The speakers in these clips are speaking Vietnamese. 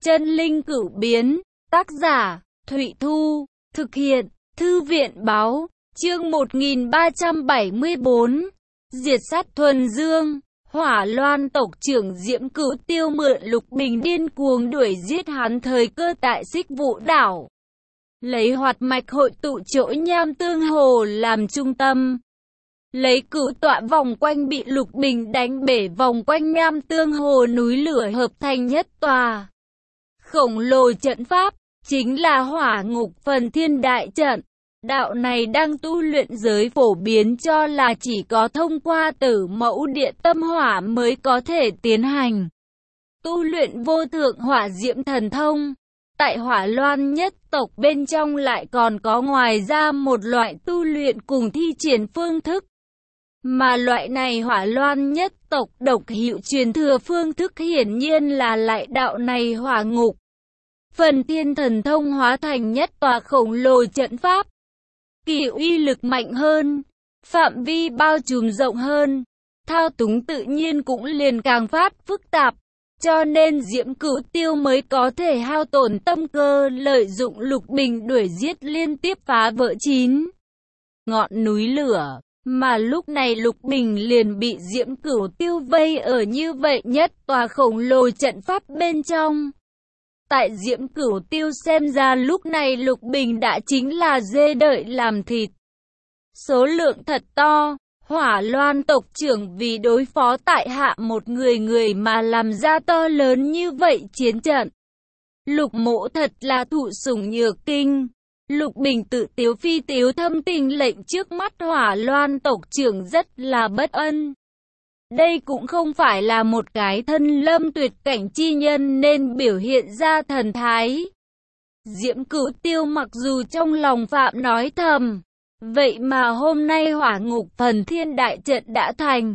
Chân linh cửu biến, tác giả, Thụy Thu, thực hiện, Thư viện báo, chương 1374, diệt sát thuần dương. Hỏa Loan tộc trưởng Diễm Cửu Tiêu mượn Lục Bình điên cuồng đuổi giết hắn thời cơ tại Xích Vũ đảo, lấy hoạt mạch hội tụ chỗ Nham Tương Hồ làm trung tâm, lấy cửu tọa vòng quanh bị Lục Bình đánh bể vòng quanh Nham Tương Hồ núi lửa hợp thành nhất tòa khổng lồ trận pháp, chính là Hỏa Ngục Phần Thiên Đại Trận. Đạo này đang tu luyện giới phổ biến cho là chỉ có thông qua Tử Mẫu Địa Tâm Hỏa mới có thể tiến hành tu luyện vô thượng hỏa diễm thần thông. Tại Hỏa Loan nhất tộc bên trong lại còn có ngoài ra một loại tu luyện cùng thi triển phương thức, mà loại này Hỏa Loan nhất tộc độc hữu truyền thừa phương thức hiển nhiên là lại đạo này Hỏa Ngục Phần Thiên thần thông hóa thành nhất tòa khổng lồ trận pháp. Kỳ uy lực mạnh hơn, phạm vi bao trùm rộng hơn, thao túng tự nhiên cũng liền càng phát phức tạp, cho nên Diễm Cửu Tiêu mới có thể hao tổn tâm cơ lợi dụng Lục Bình đuổi giết liên tiếp phá vỡ 9 ngọn núi lửa, mà lúc này Lục Bình liền bị Diễm Cửu Tiêu vây ở như vậy nhất tòa khổng lồ trận pháp bên trong. Tại Diễm Cửu Tiêu xem ra lúc này Lục Bình đã chính là dê đợi làm thịt. Số lượng thật to, Hỏa Loan tộc trưởng vì đối phó tại hạ một người mà làm ra to lớn như vậy chiến trận. Lục Mỗ thật là thụ sủng nhược kinh. Lục Bình tự tiếu phi tiếu thâm tình lệnh trước mắt Hỏa Loan tộc trưởng rất là bất ân. Đây cũng không phải là một cái thân lâm tuyệt cảnh chi nhân nên biểu hiện ra thần thái. Diễm Cửu Tiêu mặc dù trong lòng phạm nói thầm, vậy mà hôm nay Hỏa Ngục Phần Thiên Đại Trận đã thành.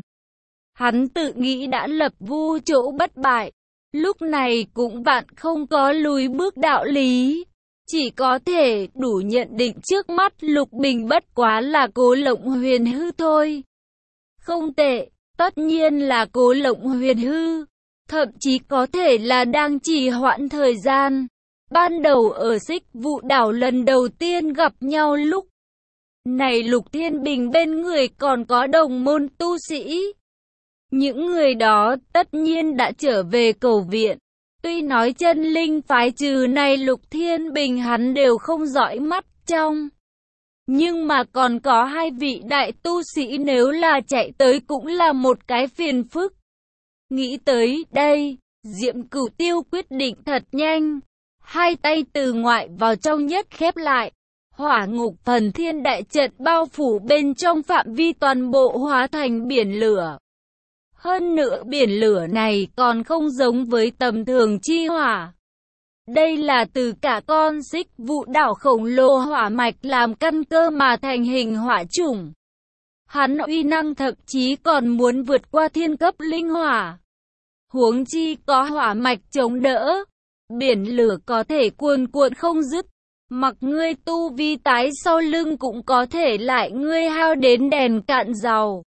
Hắn tự nghĩ đã lập vu chỗ bất bại, lúc này cũng vạn không có lùi bước đạo lý. Chỉ có thể đủ nhận định trước mắt Lục Bình bất quá là Cố Lộng Huyền Hư thôi. Không tệ. Tất nhiên là Cố Lộng Huyền Hư, thậm chí có thể là đang trì hoãn thời gian. Ban đầu ở Xích Vũ đảo lần đầu tiên gặp nhau lúc này Lục Thiên Bình bên người còn có đồng môn tu sĩ. Những người đó tất nhiên đã trở về cầu viện. Tuy nói chân linh phái trừ này Lục Thiên Bình hắn đều không dõi mắt trong, nhưng mà còn có hai vị đại tu sĩ nếu là chạy tới cũng là một cái phiền phức. Nghĩ tới đây, Diễm Cửu Tiêu quyết định thật nhanh. Hai tay từ ngoại vào trong nhất khép lại. Hỏa Ngục Phần Thiên Đại Trận bao phủ bên trong phạm vi toàn bộ hóa thành biển lửa. Hơn nữa biển lửa này còn không giống với tầm thường chi hỏa. Đây là từ cả con Xích Vũ đảo khổng lồ hỏa mạch làm căn cơ mà thành hình hỏa chủng. Hắn uy năng thậm chí còn muốn vượt qua thiên cấp linh hỏa. Huống chi có hỏa mạch chống đỡ, biển lửa có thể cuồn cuộn không dứt. Mặc ngươi tu vi tái sau lưng cũng có thể lại ngươi hao đến đèn cạn dầu.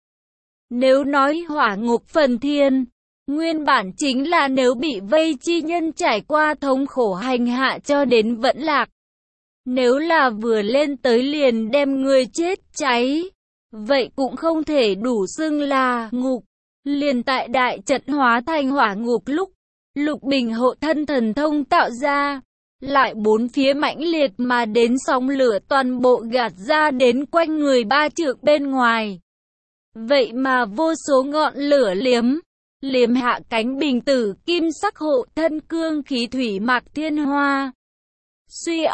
Nếu nói Hỏa Ngục Phần Thiên, nguyên bản chính là nếu bị vây chi nhân trải qua thống khổ hành hạ cho đến vẫn lạc. Nếu là vừa lên tới liền đem người chết cháy, vậy cũng không thể đủ xưng là ngục. Liền tại đại trận hóa thành hỏa ngục lúc, Lục Bình hộ thân thần thông tạo ra, lại bốn phía mãnh liệt mà đến sóng lửa toàn bộ gạt ra đến quanh người 3 trượng bên ngoài. Vậy mà vô số ngọn lửa liếm hạ cánh bình tử kim sắc hộ thân cương khí thủy mạc thiên hoa. Suy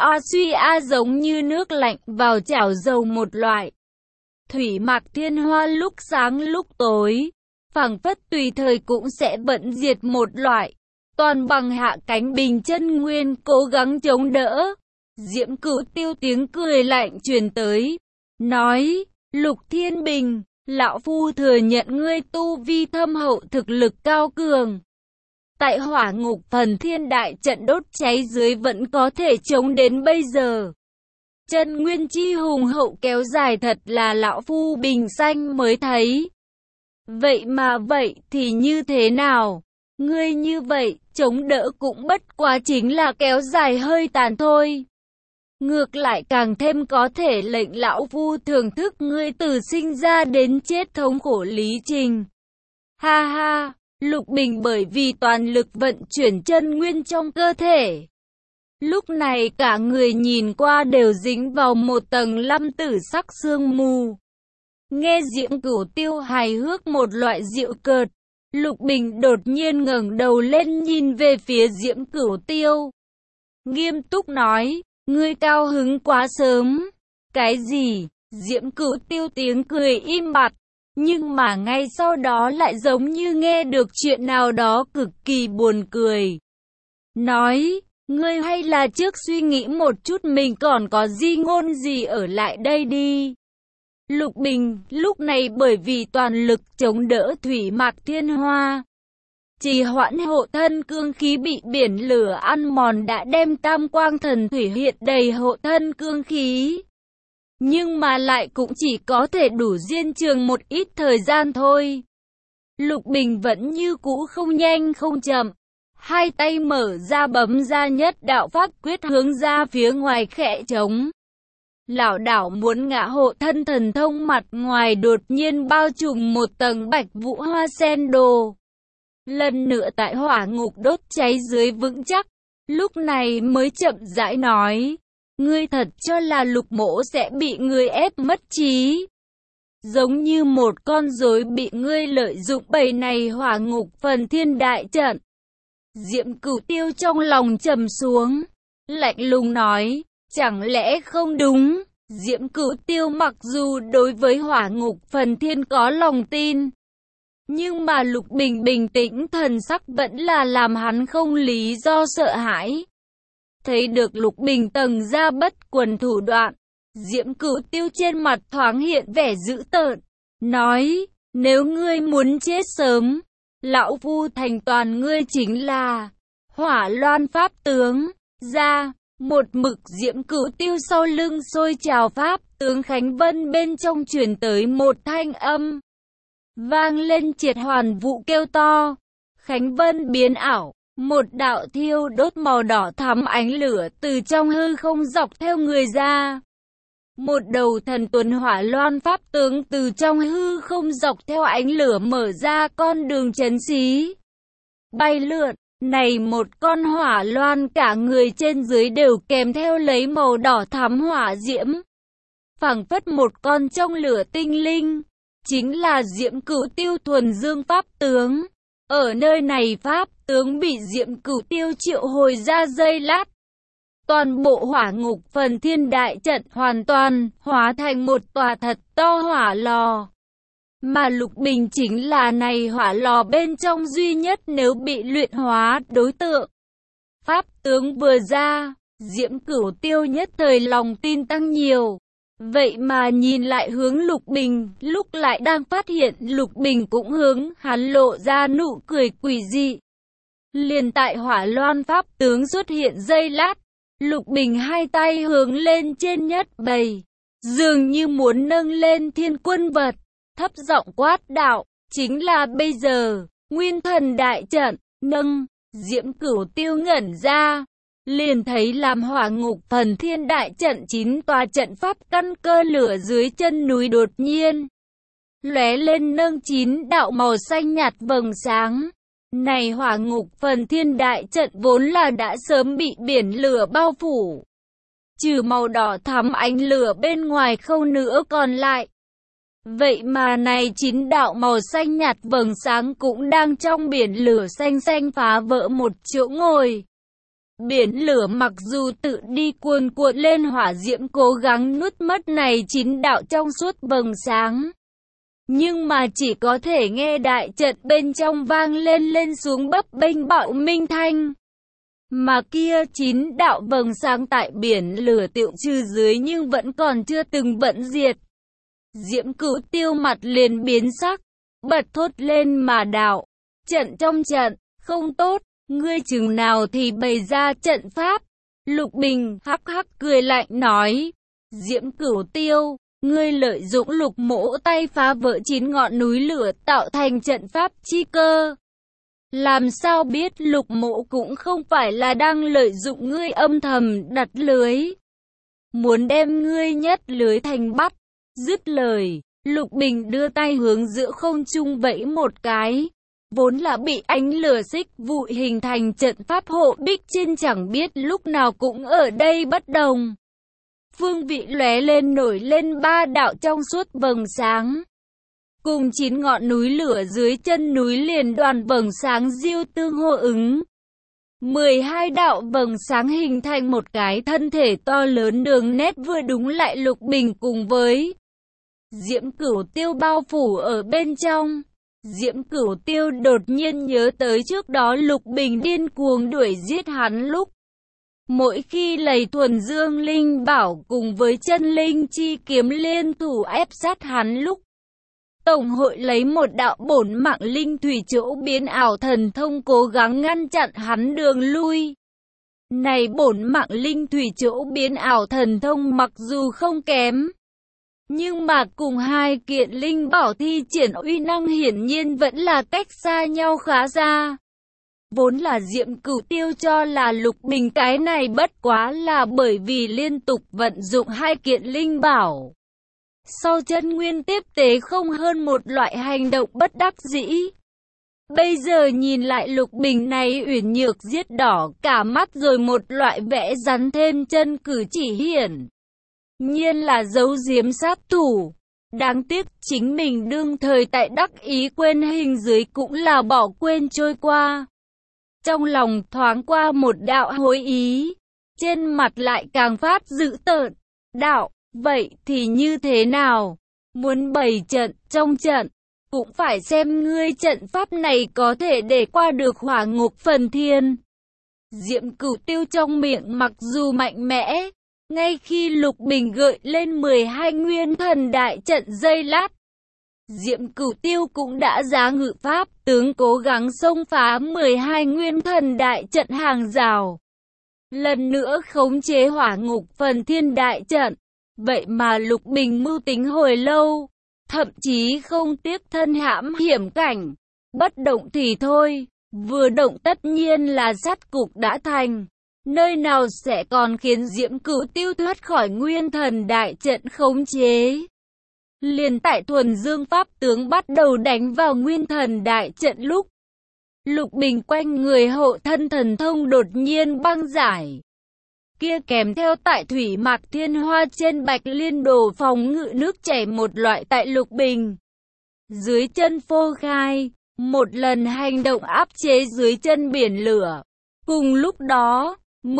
a giống như nước lạnh vào chảo dầu một loại. Thủy mạc thiên hoa lúc sáng lúc tối, phảng phất tùy thời cũng sẽ bận diệt một loại. Toàn bằng hạ cánh bình chân nguyên cố gắng chống đỡ. Diễm Cửu Tiêu tiếng cười lạnh truyền tới, nói, Lục Thiên Bình, lão phu thừa nhận ngươi tu vi thâm hậu thực lực cao cường. Tại Hỏa Ngục Phần Thiên Đại Trận đốt cháy dưới vẫn có thể chống đến bây giờ. Chân nguyên chi hùng hậu kéo dài thật là lão phu bình sanh mới thấy. Vậy mà vậy thì như thế nào? Ngươi như vậy, chống đỡ cũng bất quá chính là kéo dài hơi tàn thôi. Ngược lại càng thêm có thể lệnh lão phu thưởng thức ngươi từ sinh ra đến chết thống khổ lý trình. Ha ha, Lục Bình bởi vì toàn lực vận chuyển chân nguyên trong cơ thể. Lúc này cả người nhìn qua đều dính vào một tầng lâm tử sắc sương mù. Nghe Diễm Cửu Tiêu hài hước một loại giễu cợt, Lục Bình đột nhiên ngẩng đầu lên nhìn về phía Diễm Cửu Tiêu. Nghiêm túc nói, ngươi cao hứng quá sớm. Cái gì? Diễm Cửu Tiêu tiếng cười im bặt, nhưng mà ngay sau đó lại giống như nghe được chuyện nào đó cực kỳ buồn cười. Nói, ngươi hay là trước suy nghĩ một chút mình còn có di ngôn gì ở lại đây đi. Lục Bình lúc này bởi vì toàn lực chống đỡ thủy mạc thiên hoa, trì hoãn hộ thân cương khí bị biển lửa ăn mòn đã đem tam quang thần thủy hiện đầy hộ thân cương khí. Nhưng mà lại cũng chỉ có thể đủ diên trường một ít thời gian thôi. Lục Bình vẫn như cũ không nhanh không chậm. Hai tay mở ra bấm ra nhất đạo pháp quyết hướng ra phía ngoài khẽ trống. Lảo đảo muốn ngã hộ thân thần thông mặt ngoài đột nhiên bao trùm một tầng bạch vũ hoa sen đồ. Lần nữa tại hỏa ngục đốt cháy dưới vững chắc. Lúc này mới chậm rãi nói. Ngươi thật cho là Lục mỗ sẽ bị ngươi ép mất trí. Giống như một con rối bị ngươi lợi dụng bầy này hỏa ngục phần thiên đại trận. Diễm Cửu Tiêu trong lòng trầm xuống, lạnh lùng nói, chẳng lẽ không đúng? Diễm Cửu Tiêu mặc dù đối với hỏa ngục phần thiên có lòng tin, nhưng mà Lục Bình bình tĩnh thần sắc vẫn là làm hắn không lý do sợ hãi. Thấy được Lục Bình tầng ra bất quần thủ đoạn, Diễm Cửu Tiêu trên mặt thoáng hiện vẻ dữ tợn, nói, nếu ngươi muốn chết sớm, lão phu thành toàn ngươi chính là Hỏa Loan pháp tướng. Ra, một mực Diễm Cửu Tiêu sau lưng sôi trào pháp tướng Khánh Vân bên trong truyền tới một thanh âm. Vang lên triệt hoàn vụ kêu to. Khánh Vân biến ảo, một đạo thiêu đốt màu đỏ thắm ánh lửa từ trong hư không dọc theo người ra. Một đầu thần tuần Hỏa Loan pháp tướng từ trong hư không dọc theo ánh lửa mở ra con đường chấn xí. Bay lượn, này một con hỏa loan cả người trên dưới đều kèm theo lấy màu đỏ thắm hỏa diễm. Phảng phất một con trong lửa tinh linh, chính là Diễm Cửu Tiêu thuần dương pháp tướng. Ở nơi này pháp tướng bị Diễm Cửu Tiêu triệu hồi ra giây lát. Toàn bộ hỏa ngục phần thiên đại trận hoàn toàn hóa thành một tòa thật to hỏa lò. Mà Lục Bình chính là này hỏa lò bên trong duy nhất nếu bị luyện hóa đối tượng. Pháp tướng vừa ra, Diễm Cửu Tiêu nhất thời lòng tin tăng nhiều. Vậy mà nhìn lại hướng Lục Bình, lúc lại đang phát hiện Lục Bình cũng hướng hắn lộ ra nụ cười quỷ dị. Liền tại Hỏa Loan pháp tướng xuất hiện giây lát, Lục Bình hai tay hướng lên trên nhất bày, dường như muốn nâng lên thiên quân vật, thấp giọng quát đạo, chính là bây giờ, Nguyên Thần đại trận, nâng. Diễm Cửu Tiêu ngẩn ra, liền thấy làm hỏa ngục phần thiên đại trận 9 tòa trận pháp căn cơ lửa dưới chân núi đột nhiên lóe lên nâng 9 đạo màu xanh nhạt vầng sáng. Này hỏa ngục phần thiên đại trận vốn là đã sớm bị biển lửa bao phủ, trừ màu đỏ thắm ánh lửa bên ngoài không nữa còn lại. Vậy mà này 9 đạo màu xanh nhạt vầng sáng cũng đang trong biển lửa xanh xanh phá vỡ một chỗ ngồi. Biển lửa mặc dù tự đi cuồn cuộn lên hỏa diễm cố gắng nuốt mất này 9 đạo trong suốt vầng sáng. Nhưng mà chỉ có thể nghe đại trận bên trong vang lên xuống bấp bênh bạo minh thanh. Mà kia 9 đạo vầng sáng tại biển lửa tiệu trừ dưới nhưng vẫn còn chưa từng vận diệt. Diễm Cửu Tiêu mặt liền biến sắc, bật thốt lên mà đạo, trận trong trận, không tốt, ngươi chừng nào thì bày ra trận pháp. Lục Bình hắc hắc cười lạnh nói, Diễm Cửu Tiêu, ngươi lợi dụng Lục mỗ tay phá vỡ 9 ngọn núi lửa tạo thành trận pháp chi cơ. Làm sao biết Lục Mộ cũng không phải là đang lợi dụng ngươi âm thầm đặt lưới. Muốn đem ngươi nhất lưới thành bắt. Dứt lời, Lục Bình đưa tay hướng giữa không trung vẫy một cái. Vốn là bị ánh lửa xích vụi hình thành trận pháp hộ bích trên chẳng biết lúc nào cũng ở đây bất đồng. Phương vị lóe lên nổi lên 3 đạo trong suốt vầng sáng. Cùng 9 ngọn núi lửa dưới chân núi liền đoàn vầng sáng diêu tương hô ứng. 12 đạo vầng sáng hình thành một cái thân thể to lớn đường nét vừa đúng lại Lục Bình cùng với Diễm Cửu Tiêu bao phủ ở bên trong. Diễm Cửu Tiêu đột nhiên nhớ tới trước đó Lục Bình điên cuồng đuổi giết hắn lúc. Mỗi khi lấy thuần dương linh bảo cùng với chân linh chi kiếm liên thủ ép sát hắn lúc. Tổng hội lấy một đạo bổn mạng linh thủy chỗ biến ảo thần thông cố gắng ngăn chặn hắn đường lui. Này bổn mạng linh thủy chỗ biến ảo thần thông mặc dù không kém, nhưng mà cùng hai kiện linh bảo thi triển uy năng hiển nhiên vẫn là cách xa nhau khá xa. Vốn là Diễm Cửu Tiêu cho là Lục Bình cái này bất quá là bởi vì liên tục vận dụng hai kiện linh bảo. Sau chân nguyên tiếp tế không hơn một loại hành động bất đắc dĩ. Bây giờ nhìn lại Lục Bình này uyển nhược giết đỏ cả mắt rồi một loại vẽ rắn thêm chân cử chỉ hiển nhiên là giấu giếm sát thủ. Đáng tiếc chính mình đương thời tại đắc ý quên hình dưới cũng là bỏ quên trôi qua. Trong lòng thoáng qua một đạo hối ý, trên mặt lại càng phát dữ tợn. Đạo, vậy thì như thế nào? Muốn bày trận trong trận, cũng phải xem ngươi trận pháp này có thể để qua được hỏa ngục phần thiên. Diễm Cửu Tiêu trong miệng mặc dù mạnh mẽ, ngay khi Lục Bình gợi lên 12 nguyên thần đại trận giây lát, Diễm Cửu Tiêu cũng đã giá ngự pháp tướng cố gắng xông phá 12 nguyên thần đại trận hàng rào. Lần nữa khống chế hỏa ngục phần thiên đại trận. Vậy mà Lục Bình mưu tính hồi lâu, thậm chí không tiếc thân hãm hiểm cảnh. Bất động thì thôi, vừa động tất nhiên là sát cục đã thành. Nơi nào sẽ còn khiến Diễm Cửu Tiêu thoát khỏi nguyên thần đại trận khống chế. Liền tại thuần dương pháp tướng bắt đầu đánh vào nguyên thần đại trận lúc. Lục Bình quanh người hộ thân thần thông đột nhiên băng giải. Kia kèm theo tại thủy mạc thiên hoa trên bạch liên đồ phòng ngự nước chảy một loại tại Lục Bình. Dưới chân phô khai, một lần hành động áp chế dưới chân biển lửa. Cùng lúc đó,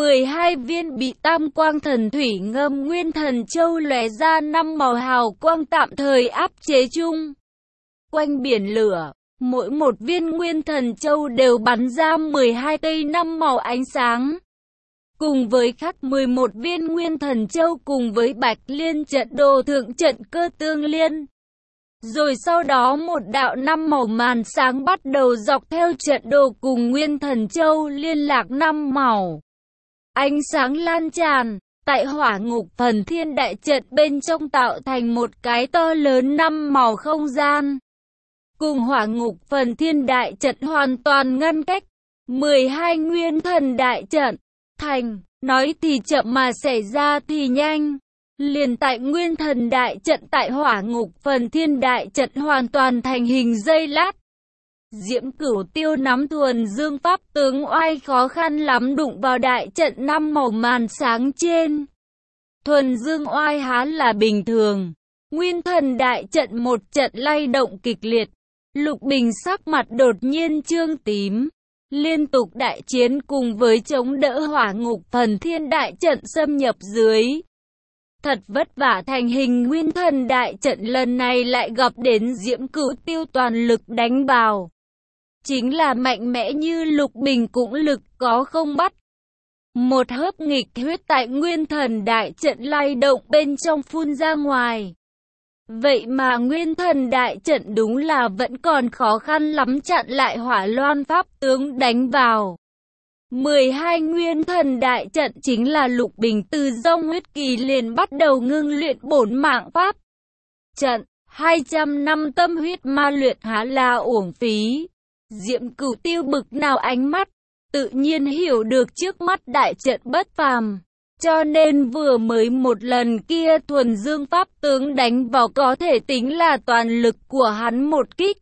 12 viên bị tam quang thần thủy ngâm nguyên thần châu lóe ra 5 màu hào quang tạm thời áp chế chung. Quanh biển lửa, mỗi một viên nguyên thần châu đều bắn ra 12 cây 5 màu ánh sáng. Cùng với khắc 11 viên nguyên thần châu cùng với bạch liên trận đồ thượng trận cơ tương liên. Rồi sau đó một đạo 5 màu màn sáng bắt đầu dọc theo trận đồ cùng nguyên thần châu liên lạc 5 màu. Ánh sáng lan tràn, tại hỏa ngục phần thiên đại trận bên trong tạo thành một cái to lớn 5 màu không gian. Cùng hỏa ngục phần thiên đại trận hoàn toàn ngăn cách. 12 nguyên thần đại trận thành, nói thì chậm mà xảy ra thì nhanh. Liền tại nguyên thần đại trận tại hỏa ngục phần thiên đại trận hoàn toàn thành hình giây lát. Diễm Cửu Tiêu nắm thuần dương pháp tướng oai khó khăn lắm đụng vào đại trận 5 màu màn sáng trên. Thuần dương oai há là bình thường. Nguyên thần đại trận một trận lay động kịch liệt. Lục Bình sắc mặt đột nhiên trương tím. Liên tục đại chiến cùng với chống đỡ hỏa ngục phần thiên đại trận xâm nhập dưới. Thật vất vả thành hình nguyên thần đại trận lần này lại gặp đến Diễm Cửu Tiêu toàn lực đánh vào. Chính là mạnh mẽ như Lục Bình cũng lực có không bắt. Một hớp nghịch huyết tại nguyên thần đại trận lay động bên trong phun ra ngoài. Vậy mà nguyên thần đại trận đúng là vẫn còn khó khăn lắm chặn lại hỏa loan pháp tướng đánh vào. 12 nguyên thần đại trận chính là Lục Bình từ dông huyết kỳ liền bắt đầu ngưng luyện bổn mạng pháp. Trận, 200 năm tâm huyết ma luyện há là uổng phí. Diệm Cửu Tiêu bực nào ánh mắt, tự nhiên hiểu được trước mắt đại trận bất phàm. Cho nên vừa mới một lần kia thuần dương pháp tướng đánh vào có thể tính là toàn lực của hắn một kích.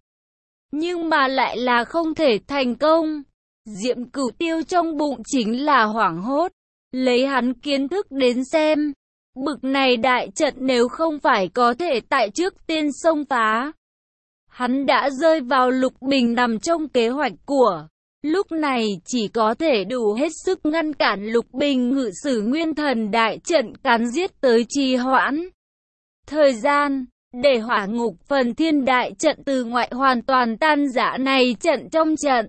Nhưng mà lại là không thể thành công. Diệm Cửu Tiêu trong bụng chính là hoảng hốt. Lấy hắn kiến thức đến xem, bực này đại trận nếu không phải có thể tại trước tiên xông phá, hắn đã rơi vào Lục Bình nằm trong kế hoạch của. Lúc này chỉ có thể đủ hết sức ngăn cản Lục Bình ngự sử nguyên thần đại trận cắn giết tới trì hoãn thời gian, để hỏa ngục phần thiên đại trận từ ngoại hoàn toàn tan rã này trận trong trận.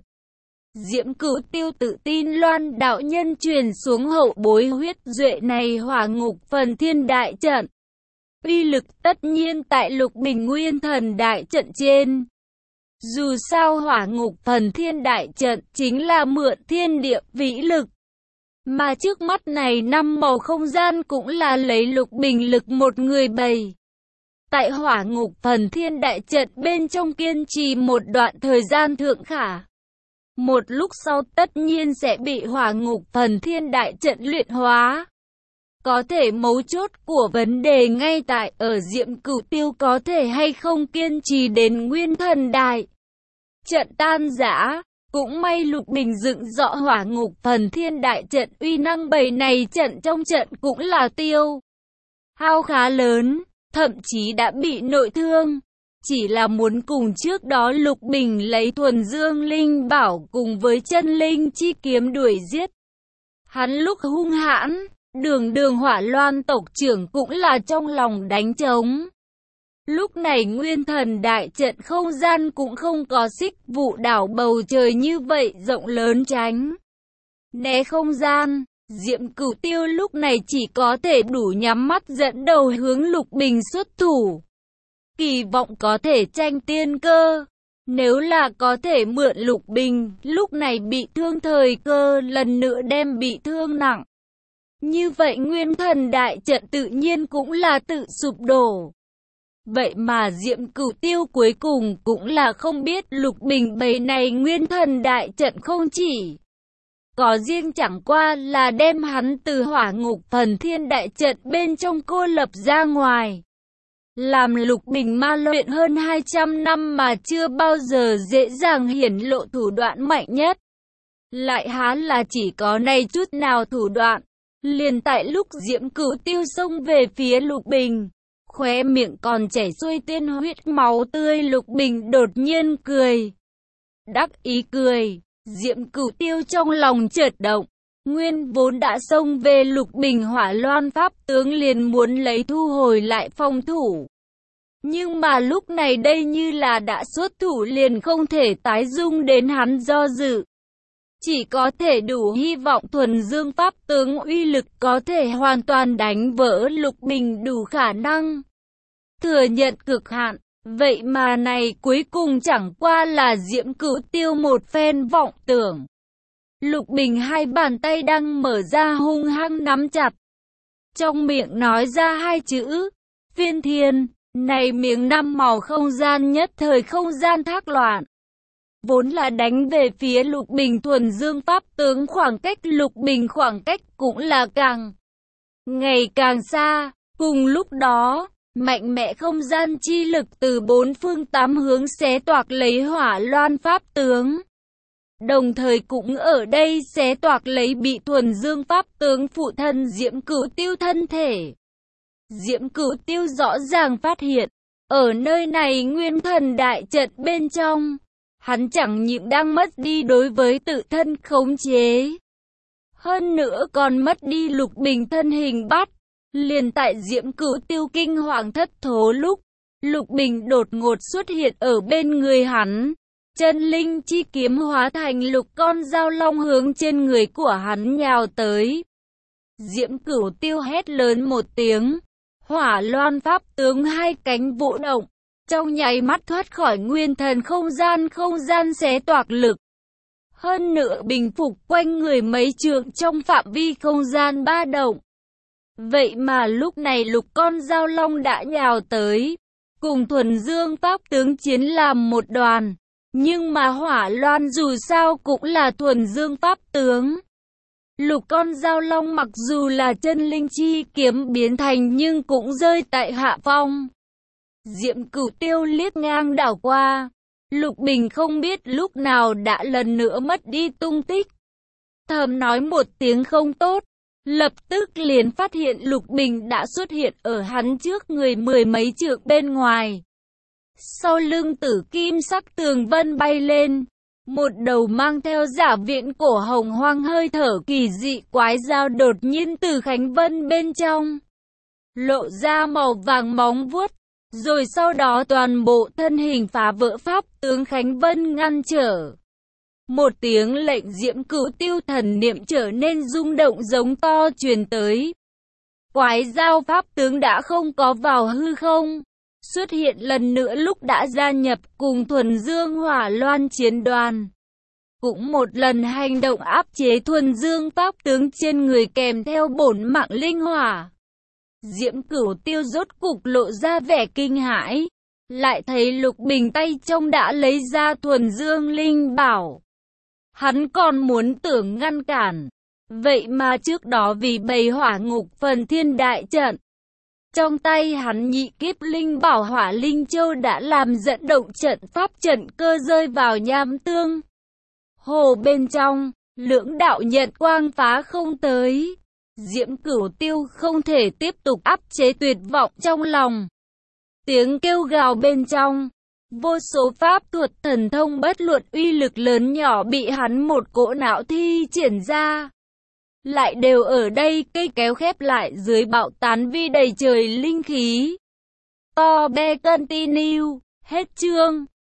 Diệm Cửu Tiêu tự tin loan đạo nhân truyền xuống hậu bối huyết duệ này hỏa ngục phần thiên đại trận. Uy lực tất nhiên tại Lục Bình nguyên thần đại trận trên. Dù sao hỏa ngục phần thiên đại trận chính là mượn thiên địa vĩ lực. Mà trước mắt này năm màu không gian cũng là lấy Lục Bình lực một người bày. Tại hỏa ngục phần thiên đại trận bên trong kiên trì một đoạn thời gian thượng khả. Một lúc sau tất nhiên sẽ bị hỏa ngục phần thiên đại trận luyện hóa. Có thể mấu chốt của vấn đề ngay tại ở Diệm Cửu Tiêu có thể hay không kiên trì đến nguyên thần đại trận tan rã. Cũng may Lục Bình dựng rõ hỏa ngục phần thiên đại trận uy năng bầy này trận trong trận cũng là tiêu hao khá lớn, thậm chí đã bị nội thương. Chỉ là muốn cùng trước đó Lục Bình lấy thuần dương linh bảo cùng với chân linh chi kiếm đuổi giết. Hắn lúc hung hãn, đường Hỏa Loan tộc trưởng cũng là trong lòng đánh trống. Lúc này nguyên thần đại trận không gian cũng không có xích vụ đảo bầu trời như vậy rộng lớn tránh né không gian. Diệm Cửu Tiêu lúc này chỉ có thể đủ nhắm mắt dẫn đầu hướng Lục Bình xuất thủ. Kỳ vọng có thể tranh tiên cơ. Nếu là có thể mượn Lục Bình lúc này bị thương thời cơ lần nữa đem bị thương nặng, như vậy nguyên thần đại trận tự nhiên cũng là tự sụp đổ. Vậy mà Diệm Cửu Tiêu cuối cùng cũng là không biết Lục Bình bầy này nguyên thần đại trận không chỉ có riêng chẳng qua là đem hắn từ hỏa ngục phần thiên đại trận bên trong cô lập ra ngoài. Làm Lục Bình ma luyện hơn 200 năm mà chưa bao giờ dễ dàng hiển lộ thủ đoạn mạnh nhất. Lại há là chỉ có này chút nào thủ đoạn. Liền tại lúc Diệm Cửu Tiêu xông về phía Lục Bình, khóe miệng còn chảy xuôi tiên huyết máu tươi, Lục Bình đột nhiên cười. Đắc ý cười, Diệm Cửu Tiêu trong lòng chợt động. Nguyên vốn đã xông về Lục Bình Hỏa Loan pháp tướng liền muốn lấy thu hồi lại phòng thủ. Nhưng mà lúc này đây như là đã xuất thủ liền không thể tái dung đến hắn do dự. Chỉ có thể đủ hy vọng thuần dương pháp tướng uy lực có thể hoàn toàn đánh vỡ Lục Bình đủ khả năng thừa nhận cực hạn. Vậy mà này cuối cùng chẳng qua là Diệm Cửu Tiêu một phen vọng tưởng. Lục Bình hai bàn tay đang mở ra hung hăng nắm chặt. Trong miệng nói ra hai chữ, phiên thiên, này miếng năm màu không gian nhất thời không gian thác loạn. Vốn là đánh về phía Lục Bình thuần dương pháp tướng khoảng cách Lục Bình khoảng cách cũng là càng ngày càng xa. Cùng lúc đó, mạnh mẽ không gian chi lực từ bốn phương tám hướng xé toạc lấy Hỏa Loan pháp tướng. Đồng thời cũng ở đây xé toạc lấy bị thuần dương pháp tướng phụ thân Diệm Cửu Tiêu thân thể. Diệm Cửu Tiêu rõ ràng phát hiện, ở nơi này nguyên thần đại trận bên trong, hắn chẳng những đang mất đi đối với tự thân khống chế, hơn nữa còn mất đi Lục Bình thân hình bắt. Liền tại Diệm Cửu Tiêu kinh hoàng thất thố lúc, Lục Bình đột ngột xuất hiện ở bên người hắn. Chân linh chi kiếm hóa thành lục con dao long hướng trên người của hắn nhào tới. Diệm Cửu Tiêu hét lớn một tiếng, Hỏa Loan pháp tướng hai cánh vũ động, trong nháy mắt thoát khỏi nguyên thần không gian xé toạc lực. Hơn nữa bình phục quanh người mấy trượng trong phạm vi không gian ba động. Vậy mà lúc này lục con dao long đã nhào tới, cùng thuần dương pháp tướng chiến làm một đoàn. Nhưng mà Hỏa Loan dù sao cũng là thuần dương pháp tướng. Lục con dao long mặc dù là chân linh chi kiếm biến thành nhưng cũng rơi tại hạ phong. Diệm Cửu Tiêu liếc ngang đảo qua. Lục Bình không biết lúc nào đã lần nữa mất đi tung tích. Thầm nói một tiếng không tốt. Lập tức liền phát hiện Lục Bình đã xuất hiện ở hắn trước người 10 mấy trượng bên ngoài. Sau lưng Tử kim sắc tường vân bay lên. Một đầu mang theo giả viễn cổ hồng hoang hơi thở kỳ dị quái dao đột nhiên từ Khánh Vân bên trong. Lộ ra màu vàng móng vuốt. Rồi sau đó toàn bộ thân hình phá vỡ pháp tướng Khánh Vân ngăn trở. Một tiếng lệnh Diễm Cửu Tiêu thần niệm trở nên rung động giống to truyền tới. Quái dao pháp tướng đã không có vào hư không. Xuất hiện lần nữa lúc đã gia nhập cùng thuần dương Hỏa Loan chiến đoàn. Cũng một lần hành động áp chế thuần dương pháp tướng trên người kèm theo bổn mạng linh hỏa. Diễm Cửu Tiêu rốt cục lộ ra vẻ kinh hãi. Lại thấy Lục Bình tay trong đã lấy ra thuần dương linh bảo. Hắn còn muốn tưởng ngăn cản. Vậy mà trước đó vì bày hỏa ngục phần thiên đại trận. Trong tay hắn nhị kiếp linh bảo hỏa linh châu đã làm dẫn động trận pháp trận cơ rơi vào nham tương. Hồ bên trong, lưỡng đạo nhật quang phá không tới. Diễm Cửu Tiêu không thể tiếp tục áp chế tuyệt vọng trong lòng. Tiếng kêu gào bên trong. Vô số pháp thuật thần thông bất luận uy lực lớn nhỏ bị hắn một cỗ não thi triển ra. Lại đều ở đây cây kéo khép lại dưới bạo tán vi đầy trời linh khí. To be continue, hết chương.